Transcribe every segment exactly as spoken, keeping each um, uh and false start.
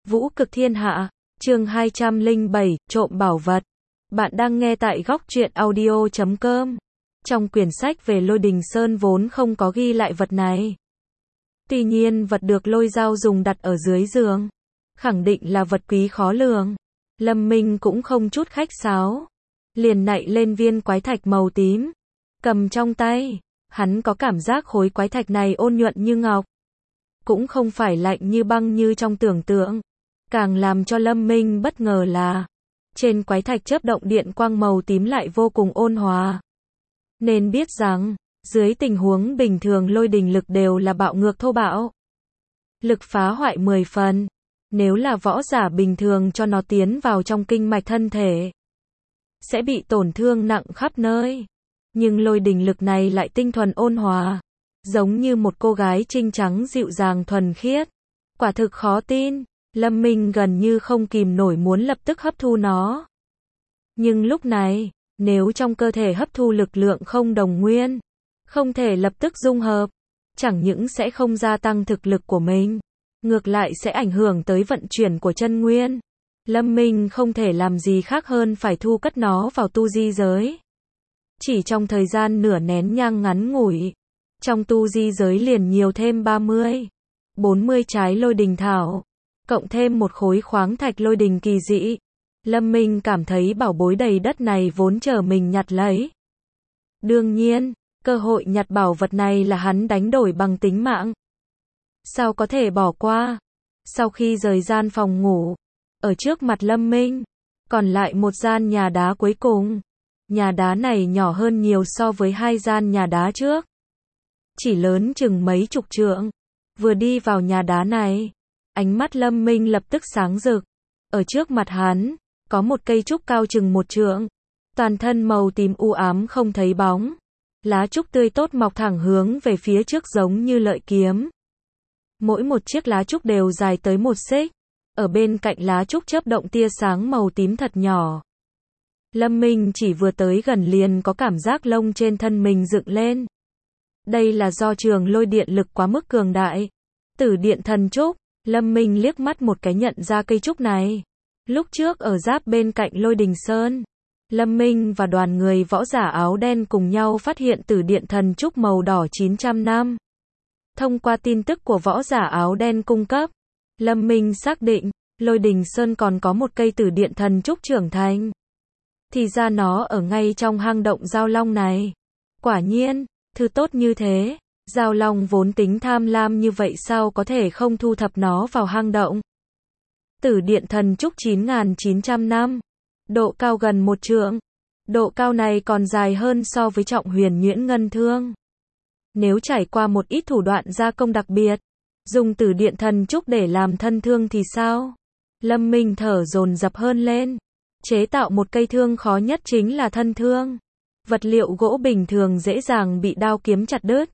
Vũ cực thiên hạ, chương hai trăm lẻ bảy, trộm bảo vật. Bạn đang nghe tại góc truyện audio chấm com. Trong quyển sách về Lôi Đình Sơn vốn không có ghi lại vật này. Tuy nhiên vật được Lôi Dao dùng đặt ở dưới giường, khẳng định là vật quý khó lường. Lâm Minh cũng không chút khách sáo, liền nạy lên viên quái thạch màu tím, cầm trong tay. Hắn có cảm giác khối quái thạch này ôn nhuận như ngọc, cũng không phải lạnh như băng như trong tưởng tượng. Càng làm cho Lâm Minh bất ngờ là, trên quái thạch chớp động điện quang màu tím lại vô cùng ôn hòa. Nên biết rằng, dưới tình huống bình thường lôi đình lực đều là bạo ngược thô bạo, lực phá hoại mười phần. Nếu là võ giả bình thường cho nó tiến vào trong kinh mạch thân thể, sẽ bị tổn thương nặng khắp nơi. Nhưng lôi đình lực này lại tinh thuần ôn hòa, giống như một cô gái trinh trắng dịu dàng thuần khiết. Quả thực khó tin, Lâm Minh gần như không kìm nổi muốn lập tức hấp thu nó. Nhưng lúc này, nếu trong cơ thể hấp thu lực lượng không đồng nguyên, không thể lập tức dung hợp, chẳng những sẽ không gia tăng thực lực của mình, ngược lại sẽ ảnh hưởng tới vận chuyển của chân nguyên. Lâm Minh không thể làm gì khác hơn phải thu cất nó vào tu di giới. Chỉ trong thời gian nửa nén nhang ngắn ngủi, trong tu di giới liền nhiều thêm ba mươi, bốn mươi trái lôi đình thảo, cộng thêm một khối khoáng thạch lôi đình kỳ dị. Lâm Minh cảm thấy bảo bối đầy đất này vốn chờ mình nhặt lấy. Đương nhiên, cơ hội nhặt bảo vật này là hắn đánh đổi bằng tính mạng. Sao có thể bỏ qua? Sau khi rời gian phòng ngủ, ở trước mặt Lâm Minh, còn lại một gian nhà đá cuối cùng. Nhà đá này nhỏ hơn nhiều so với hai gian nhà đá trước, chỉ lớn chừng mấy chục trượng. Vừa đi vào nhà đá này, ánh mắt Lâm Minh lập tức sáng rực. Ở trước mặt hắn, có một cây trúc cao chừng một trượng, toàn thân màu tím u ám không thấy bóng. Lá trúc tươi tốt mọc thẳng hướng về phía trước giống như lợi kiếm. Mỗi một chiếc lá trúc đều dài tới một xích. Ở bên cạnh lá trúc chớp động tia sáng màu tím thật nhỏ. Lâm Minh chỉ vừa tới gần liền có cảm giác lông trên thân mình dựng lên. Đây là do trường lôi điện lực quá mức cường đại. Tử điện thần trúc. Lâm Minh liếc mắt một cái nhận ra cây trúc này. Lúc trước ở giáp bên cạnh Lôi Đình Sơn, Lâm Minh và đoàn người võ giả áo đen cùng nhau phát hiện tử điện thần trúc màu đỏ chín trăm năm. Thông qua tin tức của võ giả áo đen cung cấp, Lâm Minh xác định, Lôi Đình Sơn còn có một cây tử điện thần trúc trưởng thành. Thì ra nó ở ngay trong hang động Giao Long này. Quả nhiên, thứ tốt như thế, Giao Long vốn tính tham lam như vậy sao có thể không thu thập nó vào hang động. Tử điện thần trúc chín nghìn chín trăm năm, độ cao gần một trượng. Độ cao này còn dài hơn so với Trọng Huyền Nhuyễn Ngân Thương. Nếu trải qua một ít thủ đoạn gia công đặc biệt, dùng tử điện thần trúc để làm thân thương thì sao? Lâm Minh thở dồn dập hơn lên. Chế tạo một cây thương khó nhất chính là thân thương. Vật liệu gỗ bình thường dễ dàng bị đao kiếm chặt đứt,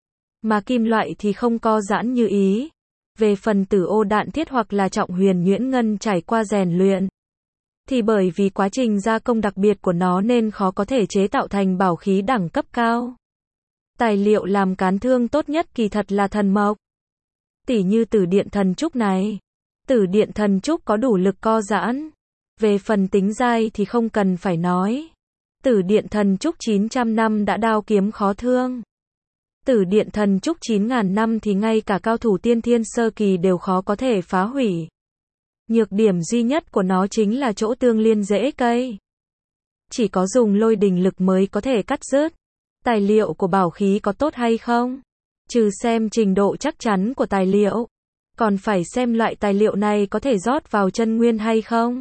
mà kim loại thì không co giãn như ý. Về phần tử ô đạn thiết hoặc là Trọng Huyền Nhuyễn Ngân trải qua rèn luyện, thì bởi vì quá trình gia công đặc biệt của nó nên khó có thể chế tạo thành bảo khí đẳng cấp cao. Tài liệu làm cán thương tốt nhất kỳ thật là thần mộc. Tỉ như tử điện thần trúc này. Tử điện thần trúc có đủ lực co giãn. Về phần tính dai thì không cần phải nói. Tử điện thần trúc chín trăm năm đã đao kiếm khó thương. Tử điện thần trúc chín nghìn năm thì ngay cả cao thủ tiên thiên sơ kỳ đều khó có thể phá hủy. Nhược điểm duy nhất của nó chính là chỗ tương liên rễ cây. Chỉ có dùng lôi đình lực mới có thể cắt rớt. Tài liệu của bảo khí có tốt hay không? Trừ xem trình độ chắc chắn của tài liệu, còn phải xem loại tài liệu này có thể rót vào chân nguyên hay không.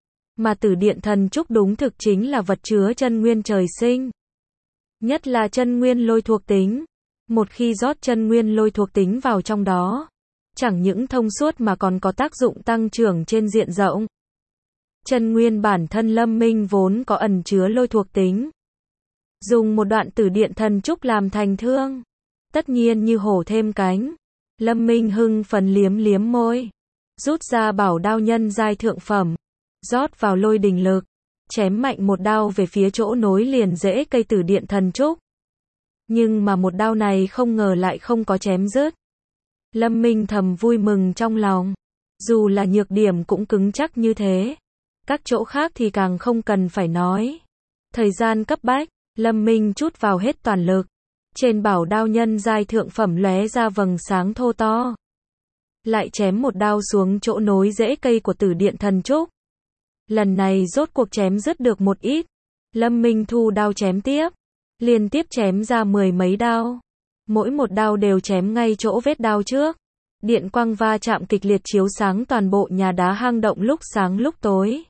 Mà tử điện thần trúc đúng thực chính là vật chứa chân nguyên trời sinh. Nhất là chân nguyên lôi thuộc tính. Một khi rót chân nguyên lôi thuộc tính vào trong đó, chẳng những thông suốt mà còn có tác dụng tăng trưởng trên diện rộng. Chân nguyên bản thân Lâm Minh vốn có ẩn chứa lôi thuộc tính. Dùng một đoạn tử điện thần trúc làm thành thương, tất nhiên như hổ thêm cánh. Lâm Minh hưng phấn liếm liếm môi, rút ra bảo đao nhân giai thượng phẩm, rót vào lôi đình lực, chém mạnh một đao về phía chỗ nối liền rễ cây tử điện thần trúc. Nhưng mà một đao này không ngờ lại không có chém rớt. Lâm Minh thầm vui mừng trong lòng. Dù là nhược điểm cũng cứng chắc như thế. Các chỗ khác thì càng không cần phải nói. Thời gian cấp bách, Lâm Minh trút vào hết toàn lực. Trên bảo đao nhân giai thượng phẩm lóe ra vầng sáng thô to. Lại chém một đao xuống chỗ nối rễ cây của Tử Điện Thần Trúc. Lần này rốt cuộc chém dứt được một ít. Lâm Minh thu đao chém tiếp. Liên tiếp chém ra mười mấy đao. Mỗi một đao đều chém ngay chỗ vết đao trước. Điện quang va chạm kịch liệt chiếu sáng toàn bộ nhà đá hang động lúc sáng lúc tối.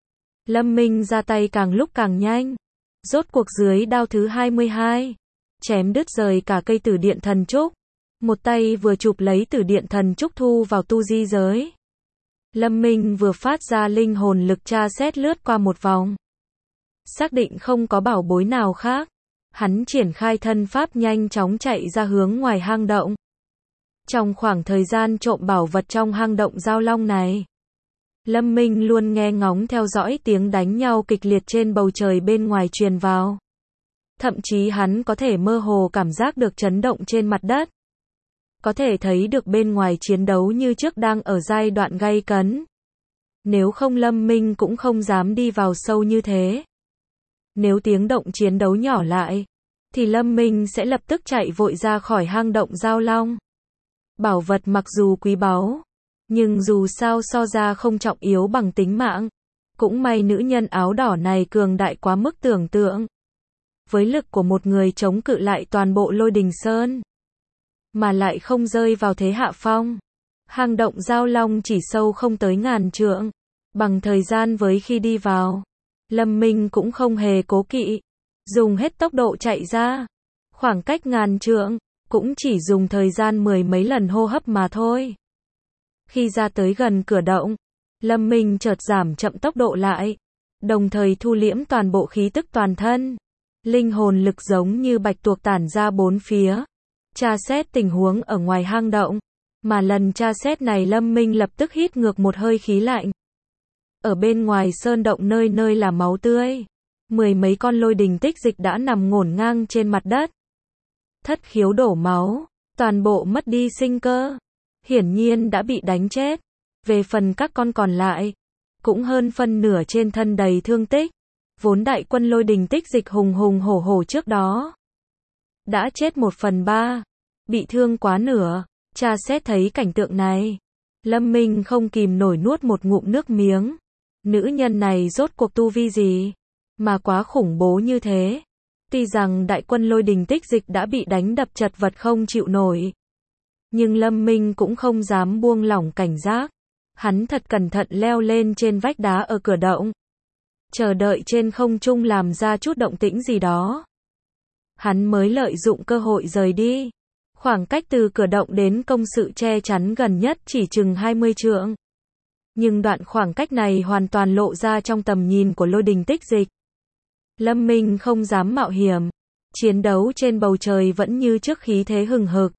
Lâm Minh ra tay càng lúc càng nhanh. Rốt cuộc dưới đao thứ hai mươi hai. Chém đứt rời cả cây Tử Điện Thần Trúc. Một tay vừa chụp lấy Tử Điện Thần Trúc thu vào tu di giới. Lâm Minh vừa phát ra linh hồn lực tra xét lướt qua một vòng. Xác định không có bảo bối nào khác. Hắn triển khai thân pháp nhanh chóng chạy ra hướng ngoài hang động. Trong khoảng thời gian trộm bảo vật trong hang động Giao Long này, Lâm Minh luôn nghe ngóng theo dõi tiếng đánh nhau kịch liệt trên bầu trời bên ngoài truyền vào. Thậm chí hắn có thể mơ hồ cảm giác được chấn động trên mặt đất. Có thể thấy được bên ngoài chiến đấu như trước đang ở giai đoạn gay cấn. Nếu không Lâm Minh cũng không dám đi vào sâu như thế. Nếu tiếng động chiến đấu nhỏ lại, thì Lâm Minh sẽ lập tức chạy vội ra khỏi hang động Giao Long. Bảo vật mặc dù quý báu, nhưng dù sao so ra không trọng yếu bằng tính mạng. Cũng may nữ nhân áo đỏ này cường đại quá mức tưởng tượng. Với lực của một người chống cự lại toàn bộ Lôi Đình Sơn, mà lại không rơi vào thế hạ phong. Hang động Giao Long chỉ sâu không tới ngàn trượng. Bằng thời gian với khi đi vào, Lâm Minh cũng không hề cố kỵ. Dùng hết tốc độ chạy ra. Khoảng cách ngàn trượng, cũng chỉ dùng thời gian mười mấy lần hô hấp mà thôi. Khi ra tới gần cửa động, Lâm Minh chợt giảm chậm tốc độ lại. Đồng thời thu liễm toàn bộ khí tức toàn thân. Linh hồn lực giống như bạch tuộc tản ra bốn phía. Tra xét tình huống ở ngoài hang động. Mà lần tra xét này Lâm Minh lập tức hít ngược một hơi khí lạnh. Ở bên ngoài sơn động nơi nơi là máu tươi. Mười mấy con lôi đình tích dịch đã nằm ngổn ngang trên mặt đất. Thất khiếu đổ máu, toàn bộ mất đi sinh cơ. Hiển nhiên đã bị đánh chết. Về phần các con còn lại, cũng hơn phân nửa trên thân đầy thương tích. Vốn đại quân lôi đình tích dịch hùng hùng hổ hổ trước đó đã chết một phần ba, bị thương quá nửa. Tra xét thấy cảnh tượng này, Lâm Minh không kìm nổi nuốt một ngụm nước miếng. Nữ nhân này rốt cuộc tu vi gì mà quá khủng bố như thế. Tuy rằng đại quân lôi đình tích dịch đã bị đánh đập chật vật không chịu nổi, nhưng Lâm Minh cũng không dám buông lỏng cảnh giác. Hắn thật cẩn thận leo lên trên vách đá ở cửa động, chờ đợi trên không trung làm ra chút động tĩnh gì đó. Hắn mới lợi dụng cơ hội rời đi. Khoảng cách từ cửa động đến công sự che chắn gần nhất chỉ chừng hai mươi trượng. Nhưng đoạn khoảng cách này hoàn toàn lộ ra trong tầm nhìn của lôi đình tích dịch. Lâm Minh không dám mạo hiểm. Chiến đấu trên bầu trời vẫn như trước khí thế hừng hực.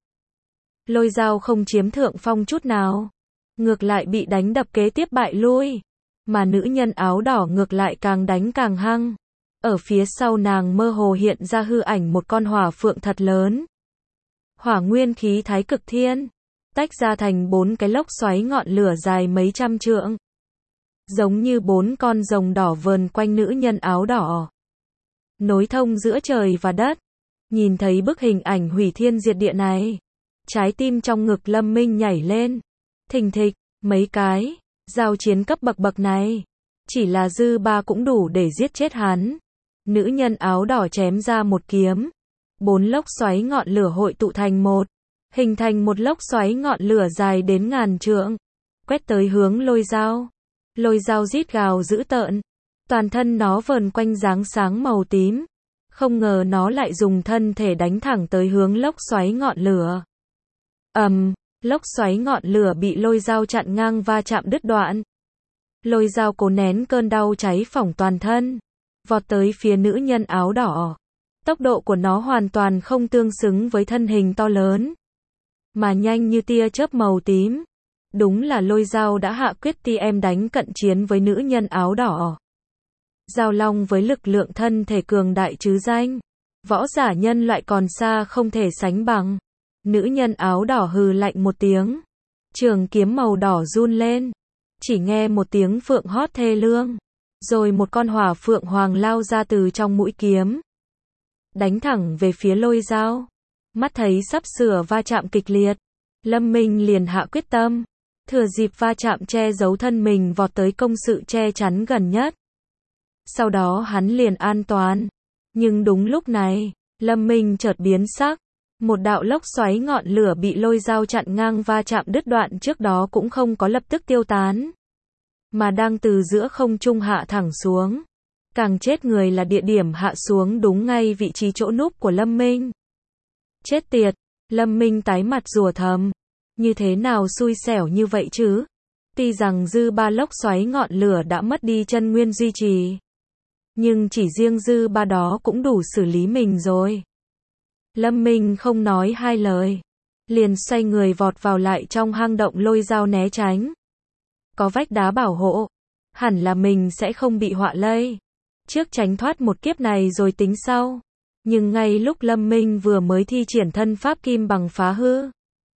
Lôi dao không chiếm thượng phong chút nào. Ngược lại bị đánh đập kế tiếp bại lui. Mà nữ nhân áo đỏ ngược lại càng đánh càng hăng. Ở phía sau nàng mơ hồ hiện ra hư ảnh một con hỏa phượng thật lớn. Hỏa nguyên khí thái cực thiên, tách ra thành bốn cái lốc xoáy ngọn lửa dài mấy trăm trượng. Giống như bốn con rồng đỏ vờn quanh nữ nhân áo đỏ. Nối thông giữa trời và đất. Nhìn thấy bức hình ảnh hủy thiên diệt địa này, trái tim trong ngực Lâm Minh nhảy lên. Thình thịch, mấy cái, giao chiến cấp bậc bậc này. Chỉ là dư ba cũng đủ để giết chết hắn. Nữ nhân áo đỏ chém ra một kiếm. Bốn lốc xoáy ngọn lửa hội tụ thành một. Hình thành một lốc xoáy ngọn lửa dài đến ngàn trượng. Quét tới hướng lôi dao. Lôi dao rít gào dữ tợn. Toàn thân nó vờn quanh dáng sáng màu tím. Không ngờ nó lại dùng thân thể đánh thẳng tới hướng lốc xoáy ngọn lửa. ầm, um, lốc xoáy ngọn lửa bị lôi dao chặn ngang va chạm đứt đoạn. Lôi dao cố nén cơn đau cháy phỏng toàn thân. Vọt tới phía nữ nhân áo đỏ. Tốc độ của nó hoàn toàn không tương xứng với thân hình to lớn. Mà nhanh như tia chớp màu tím. Đúng là lôi dao đã hạ quyết ti em đánh cận chiến với nữ nhân áo đỏ. Giao Long với lực lượng thân thể cường đại chứ danh. Võ giả nhân loại còn xa không thể sánh bằng. Nữ nhân áo đỏ hừ lạnh một tiếng. Trường kiếm màu đỏ run lên. Chỉ nghe một tiếng phượng hót thê lương. Rồi một con hỏa phượng hoàng lao ra từ trong mũi kiếm. Đánh thẳng về phía lôi dao. Mắt thấy sắp sửa va chạm kịch liệt. Lâm Minh liền hạ quyết tâm. Thừa dịp va chạm che giấu thân mình vọt tới công sự che chắn gần nhất. Sau đó hắn liền an toàn. Nhưng đúng lúc này, Lâm Minh chợt biến sắc. Một đạo lốc xoáy ngọn lửa bị lôi dao chặn ngang va chạm đứt đoạn trước đó cũng không có lập tức tiêu tán. Mà đang từ giữa không trung hạ thẳng xuống. Càng chết người là địa điểm hạ xuống đúng ngay vị trí chỗ núp của Lâm Minh. Chết tiệt, Lâm Minh tái mặt rủa thầm. Như thế nào xui xẻo như vậy chứ? Tuy rằng dư ba lốc xoáy ngọn lửa đã mất đi chân nguyên duy trì. Nhưng chỉ riêng dư ba đó cũng đủ xử lý mình rồi. Lâm Minh không nói hai lời. Liền xoay người vọt vào lại trong hang động lôi dao né tránh. Có vách đá bảo hộ. Hẳn là mình sẽ không bị họa lây. Trước tránh thoát một kiếp này rồi tính sau. Nhưng ngay lúc Lâm Minh vừa mới thi triển thân pháp kim bằng phá hư.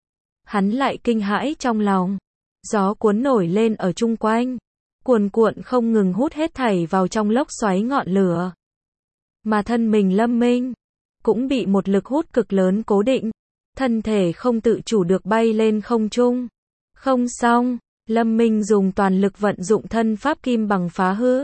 Hắn lại kinh hãi trong lòng. Gió cuốn nổi lên ở chung quanh. Cuồn cuộn không ngừng hút hết thảy vào trong lốc xoáy ngọn lửa. Mà thân mình Lâm Minh cũng bị một lực hút cực lớn cố định. Thân thể không tự chủ được bay lên không trung. Không xong, Lâm Minh dùng toàn lực vận dụng thân pháp kim bằng phá hư.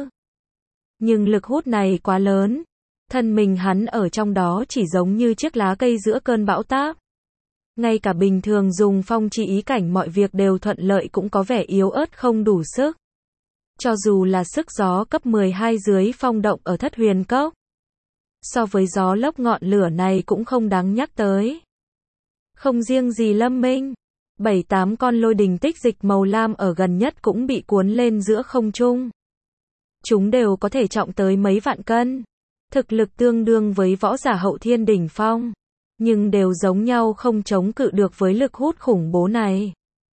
Nhưng lực hút này quá lớn. Thân mình hắn ở trong đó chỉ giống như chiếc lá cây giữa cơn bão táp. Ngay cả bình thường dùng phong chi ý cảnh mọi việc đều thuận lợi cũng có vẻ yếu ớt không đủ sức. Cho dù là sức gió cấp mười hai dưới phong động ở Thất Huyền Cốc. So với gió lốc ngọn lửa này cũng không đáng nhắc tới. Không riêng gì Lâm Minh. Bảy tám con lôi đình tích dịch màu lam ở gần nhất cũng bị cuốn lên giữa không trung. Chúng đều có thể trọng tới mấy vạn cân. Thực lực tương đương với võ giả hậu thiên đỉnh phong. Nhưng đều giống nhau không chống cự được với lực hút khủng bố này.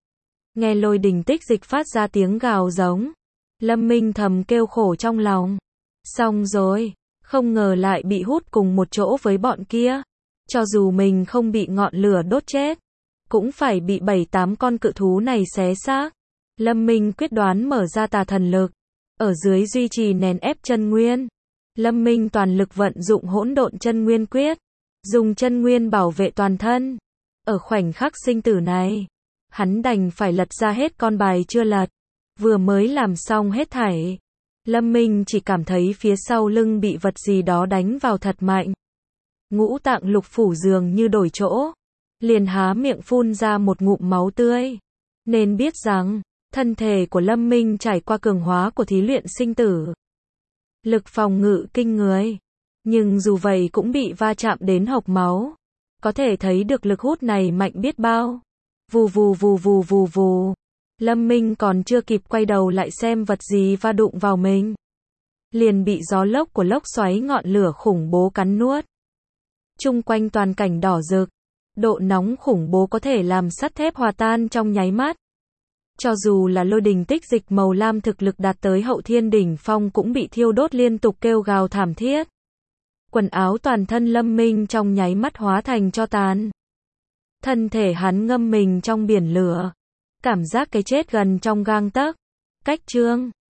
Nghe lôi đình tích dịch phát ra tiếng gào giống. Lâm Minh thầm kêu khổ trong lòng. Xong rồi, không ngờ lại bị hút cùng một chỗ với bọn kia. Cho dù mình không bị ngọn lửa đốt chết, cũng phải bị bảy tám con cự thú này xé xác. Lâm Minh quyết đoán mở ra tà thần lực. Ở dưới duy trì nén ép chân nguyên. Lâm Minh toàn lực vận dụng hỗn độn chân nguyên quyết. Dùng chân nguyên bảo vệ toàn thân. Ở khoảnh khắc sinh tử này, hắn đành phải lật ra hết con bài chưa lật. Vừa mới làm xong hết thảy. Lâm Minh chỉ cảm thấy phía sau lưng bị vật gì đó đánh vào thật mạnh. Ngũ tạng lục phủ dường như đổi chỗ. Liền há miệng phun ra một ngụm máu tươi. Nên biết rằng, thân thể của Lâm Minh trải qua cường hóa của thí luyện sinh tử. Lực phòng ngự kinh người. Nhưng dù vậy cũng bị va chạm đến hộc máu. Có thể thấy được lực hút này mạnh biết bao. Vù vù vù vù vù vù. Lâm Minh còn chưa kịp quay đầu lại xem vật gì va đụng vào mình. Liền bị gió lốc của lốc xoáy ngọn lửa khủng bố cắn nuốt. Chung quanh toàn cảnh đỏ rực. Độ nóng khủng bố có thể làm sắt thép hòa tan trong nháy mắt. Cho dù là lôi đình tích dịch màu lam thực lực đạt tới hậu thiên đỉnh phong cũng bị thiêu đốt liên tục kêu gào thảm thiết. Quần áo toàn thân Lâm Minh trong nháy mắt hóa thành tro tàn. Thân thể hắn ngâm mình trong biển lửa. Cảm giác cái chết gần trong gang tấc. Cách chương